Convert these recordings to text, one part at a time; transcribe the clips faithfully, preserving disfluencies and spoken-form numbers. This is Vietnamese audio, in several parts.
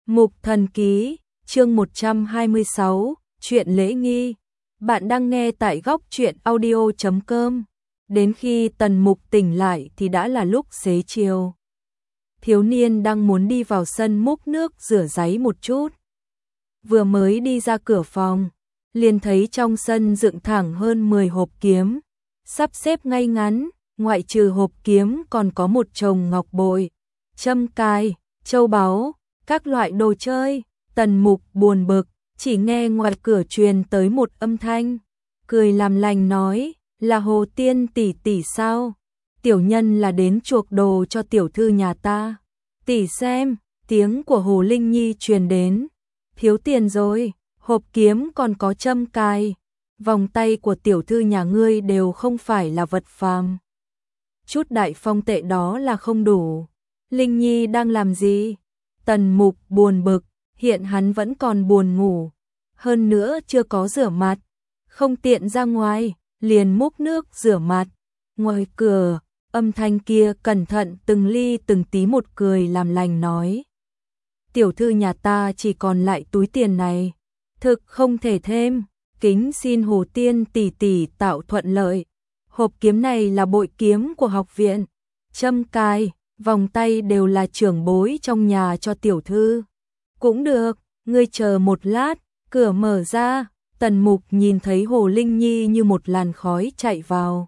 Mục Thần Ký, chương một trăm hai mươi sáu, chuyện lễ nghi. Bạn đang nghe tại góc truyện audio chấm com. Đến khi Tần Mục tỉnh lại thì đã là lúc xế chiều. Thiếu niên đang muốn đi vào sân múc nước rửa ráy một chút. Vừa mới đi ra cửa phòng, liền thấy trong sân dựng thẳng hơn mười hộp kiếm, sắp xếp ngay ngắn, ngoại trừ hộp kiếm còn có một chồng ngọc bội, châm cài, châu báu, các loại đồ chơi. Tần Mục buồn bực, chỉ nghe ngoài cửa truyền tới một âm thanh, cười làm lành nói, là Hồ Tiên tỷ tỷ sao? Tiểu nhân là đến chuộc đồ cho tiểu thư nhà ta. Tỷ xem, tiếng của Hồ Linh Nhi truyền đến. Thiếu tiền rồi, hộp kiếm còn có châm cài, vòng tay của tiểu thư nhà ngươi đều không phải là vật phàm. Chút đại phong tệ đó là không đủ. Linh Nhi đang làm gì? Tần Mục buồn bực, hiện hắn vẫn còn buồn ngủ, hơn nữa chưa có rửa mặt, không tiện ra ngoài, liền múc nước rửa mặt. Ngoài cửa, âm thanh kia cẩn thận từng ly từng tí một cười làm lành nói, tiểu thư nhà ta chỉ còn lại túi tiền này, thực không thể thêm, kính xin Hồ Tiên tỷ tỷ tạo thuận lợi. Hộp kiếm này là bội kiếm của học viện, châm cài, vòng tay đều là trưởng bối trong nhà cho tiểu thư. Cũng được, ngươi chờ một lát, cửa mở ra, Tần Mục nhìn thấy Hồ Linh Nhi như một làn khói chạy vào.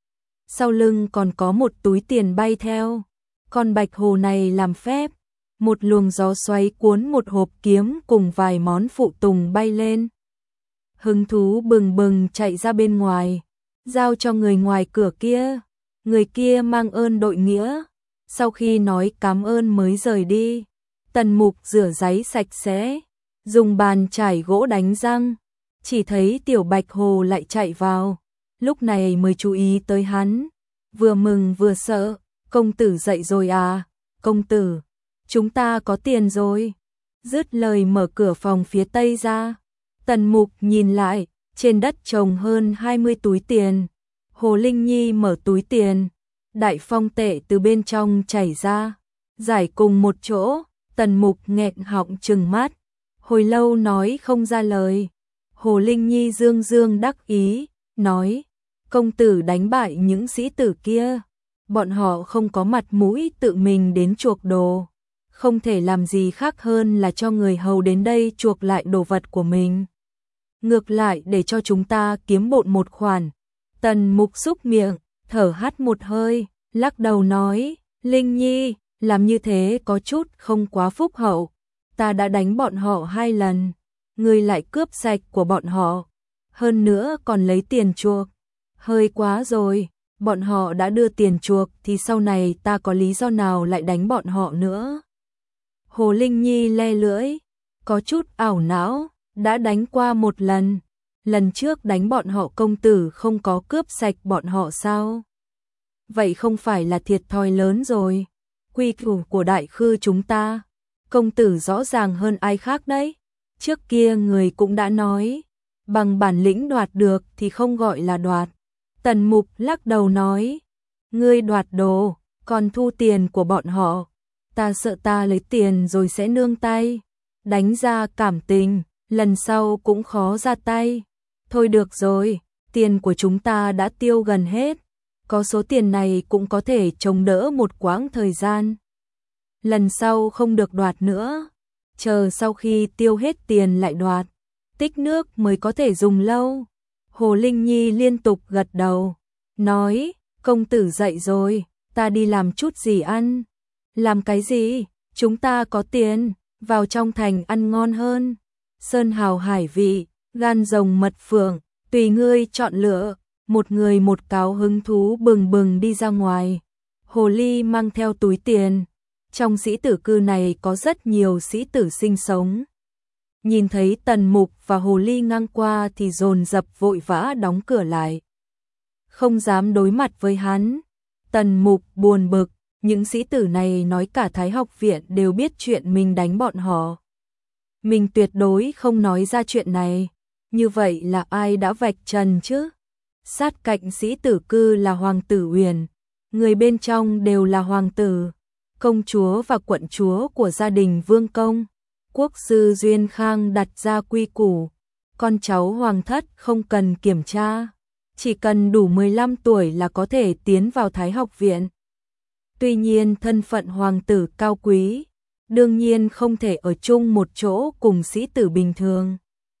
Sau lưng còn có một túi tiền bay theo, con bạch hồ này làm phép, một luồng gió xoáy cuốn một hộp kiếm cùng vài món phụ tùng bay lên. Hứng thú bừng bừng chạy ra bên ngoài, giao cho người ngoài cửa kia, người kia mang ơn đội nghĩa, sau khi nói cảm ơn mới rời đi. Tần Mục rửa ráy sạch sẽ, dùng bàn chải gỗ đánh răng, chỉ thấy tiểu bạch hồ lại chạy vào, lúc này mới chú ý tới hắn, vừa mừng vừa sợ, công tử dậy rồi à, công tử, chúng ta có tiền rồi. Dứt lời mở cửa phòng phía tây ra, Tần Mục nhìn lại, trên đất chồng hơn hai mươi túi tiền, Hồ Linh Nhi mở túi tiền, đại phong tệ từ bên trong chảy ra, giải cùng một chỗ. Tần Mục nghẹn họng trừng mắt, hồi lâu nói không ra lời. Hồ Linh Nhi dương dương đắc ý, nói, công tử đánh bại những sĩ tử kia, bọn họ không có mặt mũi tự mình đến chuộc đồ, không thể làm gì khác hơn là cho người hầu đến đây chuộc lại đồ vật của mình. Ngược lại để cho chúng ta kiếm bộn một khoản. Tần Mục xúc miệng, thở hắt một hơi, lắc đầu nói, Linh Nhi, làm như thế có chút không quá phúc hậu, ta đã đánh bọn họ hai lần, ngươi lại cướp sạch của bọn họ, hơn nữa còn lấy tiền chuộc, hơi quá rồi, bọn họ đã đưa tiền chuộc thì sau này ta có lý do nào lại đánh bọn họ nữa. Hồ Linh Nhi le lưỡi, có chút ảo não, đã đánh qua một lần, lần trước đánh bọn họ công tử không có cướp sạch bọn họ sao? Vậy không phải là thiệt thòi lớn rồi. Quy củ của đại khư chúng ta, công tử rõ ràng hơn ai khác đấy. Trước kia người cũng đã nói, bằng bản lĩnh đoạt được thì không gọi là đoạt. Tần Mục lắc đầu nói, ngươi đoạt đồ, còn thu tiền của bọn họ, ta sợ ta lấy tiền rồi sẽ nương tay, đánh ra cảm tình, lần sau cũng khó ra tay. Thôi được rồi, tiền của chúng ta đã tiêu gần hết, có số tiền này cũng có thể chống đỡ một quãng thời gian. Lần sau không được đoạt nữa, chờ sau khi tiêu hết tiền lại đoạt, tích nước mới có thể dùng lâu. Hồ Linh Nhi liên tục gật đầu, nói, công tử dậy rồi, ta đi làm chút gì ăn. Làm cái gì? Chúng ta có tiền, vào trong thành ăn ngon hơn. Sơn hào hải vị, gan rồng mật phượng, tùy ngươi chọn lựa. Một người một cáo hứng thú bừng bừng đi ra ngoài. Hồ Ly mang theo túi tiền. Trong sĩ tử cư này có rất nhiều sĩ tử sinh sống. Nhìn thấy Tần Mục và Hồ Ly ngang qua thì dồn dập vội vã đóng cửa lại, không dám đối mặt với hắn. Tần Mục buồn bực, những sĩ tử này nói cả Thái học viện đều biết chuyện mình đánh bọn họ. Mình tuyệt đối không nói ra chuyện này. Như vậy là ai đã vạch trần chứ? Sát cạnh sĩ tử cư là Hoàng tử Uyển, người bên trong đều là hoàng tử, công chúa và quận chúa của gia đình Vương Công. quốc sư Duyên Khang đặt ra quy củ, con cháu hoàng thất không cần kiểm tra, chỉ cần đủ mười lăm tuổi là có thể tiến vào Thái học viện. Tuy nhiên thân phận hoàng tử cao quý, đương nhiên không thể ở chung một chỗ cùng sĩ tử bình thường.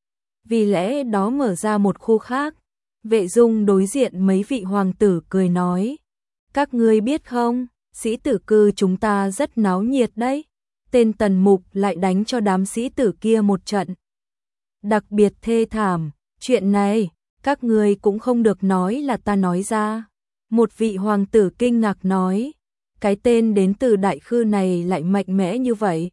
Vì lẽ đó mở ra một khu khác, Vệ Dung đối diện mấy vị hoàng tử cười nói, các ngươi biết không, sĩ tử cư chúng ta rất náo nhiệt đấy, tên Tần Mục lại đánh cho đám sĩ tử kia một trận. Đặc biệt thê thảm, chuyện này, các ngươi cũng không được nói là ta nói ra. Một vị hoàng tử kinh ngạc nói, cái tên đến từ Đại Khư này lại mạnh mẽ như vậy.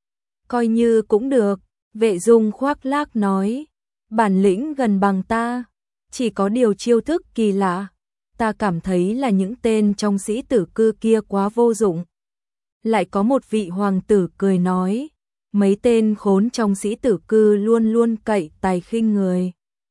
Coi như cũng được, Vệ Dung khoác lác nói, bản lĩnh gần bằng ta, chỉ có điều chiêu thức kỳ lạ, ta cảm thấy là những tên trong sĩ tử cư kia quá vô dụng. Lại có một vị hoàng tử cười nói, mấy tên khốn trong sĩ tử cư luôn luôn cậy tài khinh người.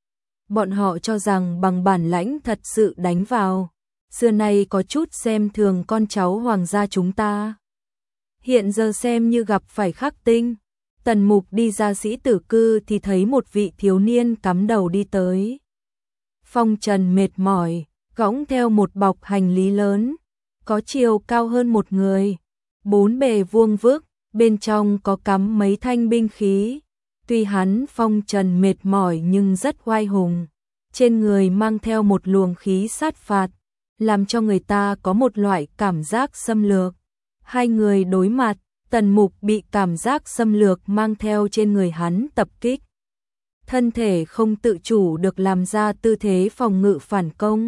Bọn họ cho rằng bằng bản lãnh thật sự đánh vào, xưa nay có chút xem thường con cháu hoàng gia chúng ta. Hiện giờ xem như gặp phải khắc tinh. Tần Mục đi ra sĩ tử cư thì thấy một vị thiếu niên cắm đầu đi tới. Phong trần mệt mỏi, cõng theo một bọc hành lý lớn, có chiều cao hơn một người, bốn bề vuông vức, bên trong có cắm mấy thanh binh khí. Tuy hắn phong trần mệt mỏi nhưng rất oai hùng, trên người mang theo một luồng khí sát phạt, làm cho người ta có một loại cảm giác xâm lược. Hai người đối mặt, Tần Mục bị cảm giác xâm lược mang theo trên người hắn tập kích. Thân thể không tự chủ được làm ra tư thế phòng ngự phản công.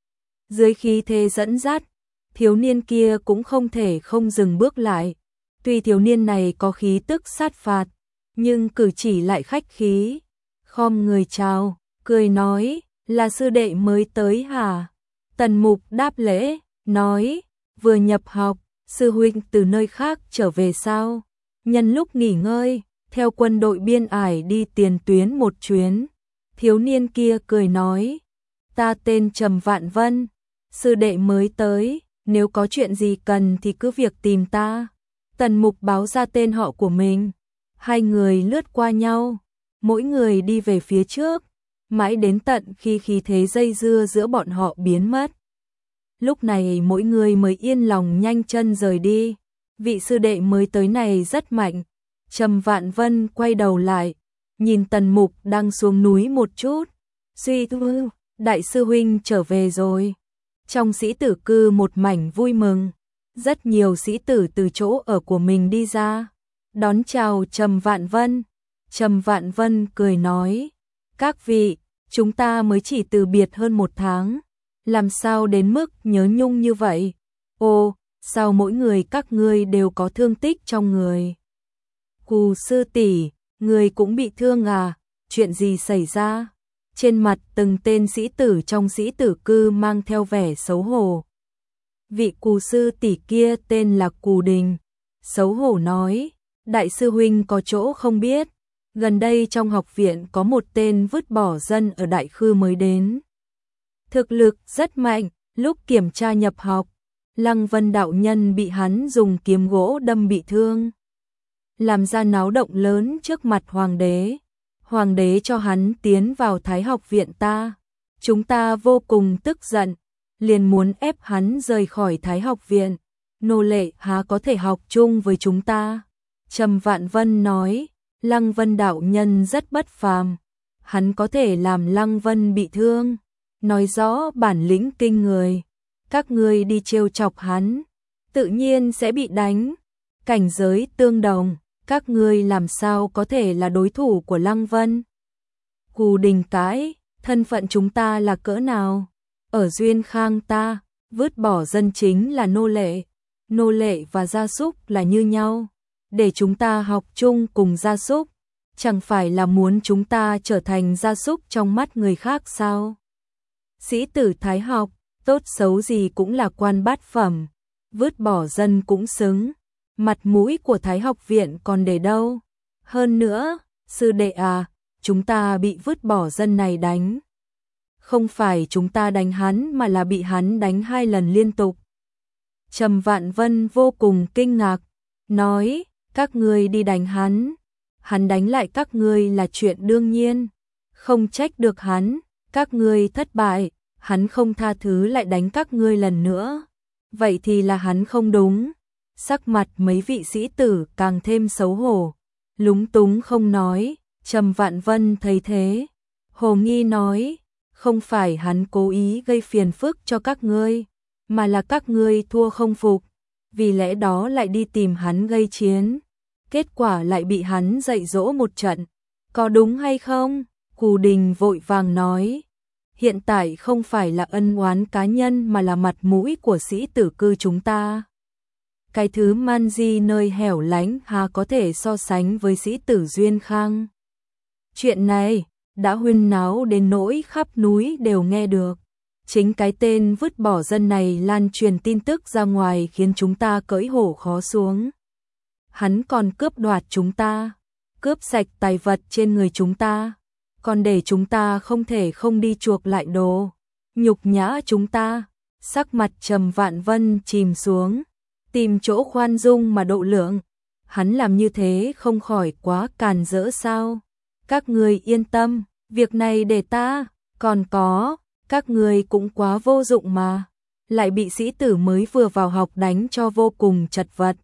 Dưới khí thế dẫn dắt, thiếu niên kia cũng không thể không dừng bước lại. Tuy thiếu niên này có khí tức sát phạt, nhưng cử chỉ lại khách khí. Khom người chào, cười nói, là sư đệ mới tới hả? Tần Mục đáp lễ, nói, vừa nhập học, sư huynh từ nơi khác trở về sao? Nhân lúc nghỉ ngơi, theo quân đội biên ải đi tiền tuyến một chuyến. Thiếu niên kia cười nói, ta tên Trầm Vạn Vân, sư đệ mới tới, nếu có chuyện gì cần thì cứ việc tìm ta. Tần Mục báo ra tên họ của mình. Hai người lướt qua nhau, mỗi người đi về phía trước, mãi đến tận khi khí thế dây dưa giữa bọn họ biến mất. Lúc này mỗi người mới yên lòng nhanh chân rời đi. Vị sư đệ mới tới này rất mạnh. Trầm Vạn Vân quay đầu lại, nhìn Tần Mục đang xuống núi một chút. Suy thư, đại sư huynh trở về rồi. Trong sĩ tử cư một mảnh vui mừng. Rất nhiều sĩ tử từ chỗ ở của mình đi ra, đón chào Trầm Vạn Vân. Trầm Vạn Vân cười nói, các vị, chúng ta mới chỉ từ biệt hơn một tháng, làm sao đến mức nhớ nhung như vậy? Ô, sao mỗi người các ngươi đều có thương tích trong người? Cù sư tỷ, người cũng bị thương à? Chuyện gì xảy ra? Trên mặt từng tên sĩ tử trong sĩ tử cư mang theo vẻ xấu hổ. Vị Cù sư tỷ kia tên là Cù Đình, xấu hổ nói, đại sư huynh có chỗ không biết, gần đây trong học viện có một tên vứt bỏ dân ở Đại Khư mới đến. Thực lực rất mạnh, lúc kiểm tra nhập học, Lăng Vân đạo nhân bị hắn dùng kiếm gỗ đâm bị thương, làm ra náo động lớn trước mặt hoàng đế. Hoàng đế cho hắn tiến vào Thái học viện ta, chúng ta vô cùng tức giận, liền muốn ép hắn rời khỏi Thái học viện. Nô lệ há có thể học chung với chúng ta? Trầm Vạn Vân nói, Lăng Vân đạo nhân rất bất phàm, hắn có thể làm Lăng Vân bị thương, nói rõ bản lĩnh kinh người. Các ngươi đi trêu chọc hắn, tự nhiên sẽ bị đánh. Cảnh giới tương đồng, các ngươi làm sao có thể là đối thủ của Lăng Vân? Cù Đình cãi, thân phận chúng ta là cỡ nào? Ở Duyên Khang ta, vứt bỏ dân chính là nô lệ, nô lệ và gia súc là như nhau. Để chúng ta học chung cùng gia súc, chẳng phải là muốn chúng ta trở thành gia súc trong mắt người khác sao? Sĩ tử Thái học, tốt xấu gì cũng là quan bát phẩm, vứt bỏ dân cũng xứng. Mặt mũi của Thái học viện còn để đâu? Hơn nữa, sư đệ à, chúng ta bị vứt bỏ dân này đánh. Không phải chúng ta đánh hắn mà là bị hắn đánh hai lần liên tục. Trầm Vạn Vân vô cùng kinh ngạc, nói, các ngươi đi đánh hắn. hắn đánh lại các ngươi là chuyện đương nhiên, không trách được hắn, các ngươi thất bại, hắn không tha thứ lại đánh các ngươi lần nữa, vậy thì là hắn không đúng. Sắc mặt mấy vị sĩ tử càng thêm xấu hổ, lúng túng không nói. Trầm Vạn Vân thấy thế, hồ nghi nói, không phải hắn cố ý gây phiền phức cho các ngươi, mà là các ngươi thua không phục, vì lẽ đó lại đi tìm hắn gây chiến, kết quả lại bị hắn dạy dỗ một trận, có đúng hay không? Cù Đình vội vàng nói, hiện tại không phải là ân oán cá nhân mà là mặt mũi của sĩ tử cư chúng ta. Cái thứ man di nơi hẻo lánh hà có thể so sánh với sĩ tử Duyên Khang. Chuyện này đã huyên náo đến nỗi khắp núi đều nghe được. Chính cái tên vứt bỏ dân này lan truyền tin tức ra ngoài khiến chúng ta cưỡi hổ khó xuống. Hắn còn cướp đoạt chúng ta, cướp sạch tài vật trên người chúng ta, còn để chúng ta không thể không đi chuộc lại đồ, nhục nhã chúng ta. Sắc mặt Trầm Vạn Vân chìm xuống, tìm chỗ khoan dung mà độ lượng. Hắn làm như thế không khỏi quá càn rỡ sao? Các người yên tâm, việc này để ta, còn có, các người cũng quá vô dụng mà, lại bị sĩ tử mới vừa vào học đánh cho vô cùng chật vật.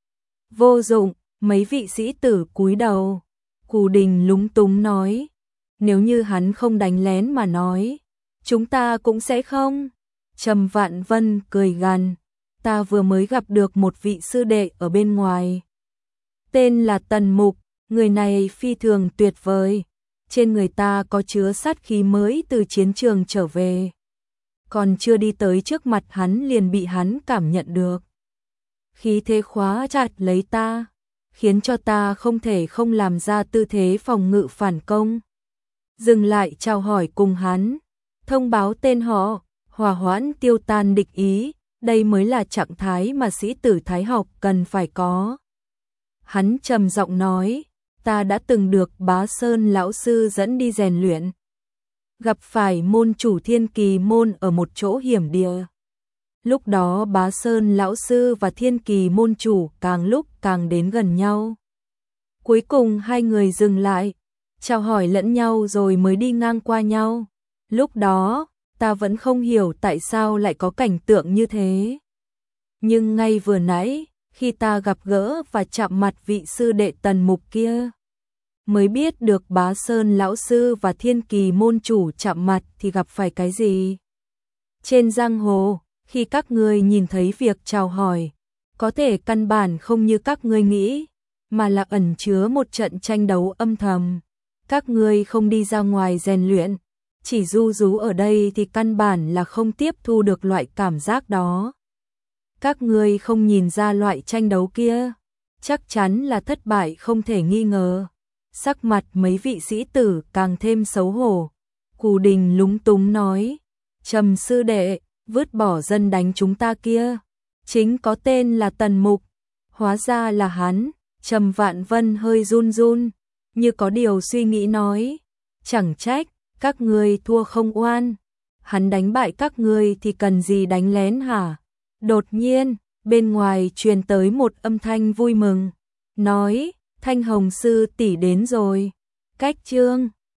Vô dụng, mấy vị sĩ tử cúi đầu. Cù Đình lúng túng nói, nếu như hắn không đánh lén mà nói, chúng ta cũng sẽ không. Trầm Vạn Vân cười gằn, ta vừa mới gặp được một vị sư đệ ở bên ngoài. Tên là Tần Mục, người này phi thường tuyệt vời. Trên người ta có chứa sát khí mới từ chiến trường trở về. Còn chưa đi tới trước mặt hắn liền bị hắn cảm nhận được. Khí thế khóa chặt lấy ta, khiến cho ta không thể không làm ra tư thế phòng ngự phản công. Dừng lại chào hỏi cùng hắn, thông báo tên họ, hòa hoãn tiêu tan địch ý, đây mới là trạng thái mà sĩ tử Thái học cần phải có. Hắn trầm giọng nói, ta đã từng được Bá Sơn lão sư dẫn đi rèn luyện. Gặp phải môn chủ Thiên Kỳ môn ở một chỗ hiểm địa. Lúc đó Bá Sơn lão sư và Thiên Kỳ môn chủ càng lúc càng đến gần nhau. Cuối cùng hai người dừng lại, chào hỏi lẫn nhau rồi mới đi ngang qua nhau. Lúc đó, ta vẫn không hiểu tại sao lại có cảnh tượng như thế. Nhưng ngay vừa nãy, khi ta gặp gỡ và chạm mặt vị sư đệ Tần Mục kia, mới biết được Bá Sơn lão sư và Thiên Kỳ môn chủ chạm mặt thì gặp phải cái gì. Trên giang hồ, khi các ngươi nhìn thấy việc chào hỏi, có thể căn bản không như các ngươi nghĩ, mà là ẩn chứa một trận tranh đấu âm thầm. Các ngươi không đi ra ngoài rèn luyện, chỉ ru rú ở đây thì căn bản là không tiếp thu được loại cảm giác đó. Các ngươi không nhìn ra loại tranh đấu kia, chắc chắn là thất bại không thể nghi ngờ. Sắc mặt mấy vị sĩ tử càng thêm xấu hổ. Cù Đình lúng túng nói, Trầm sư đệ, vứt bỏ dân đánh chúng ta kia, chính có tên là Tần Mục. Hóa ra là hắn. Trầm Vạn Vân hơi run run, như có điều suy nghĩ nói, chẳng trách, các ngươi thua không oan. Hắn đánh bại các ngươi thì cần gì đánh lén hả? Đột nhiên, bên ngoài truyền tới một âm thanh vui mừng, nói, Thanh Hồng sư tỷ đến rồi. Cách chương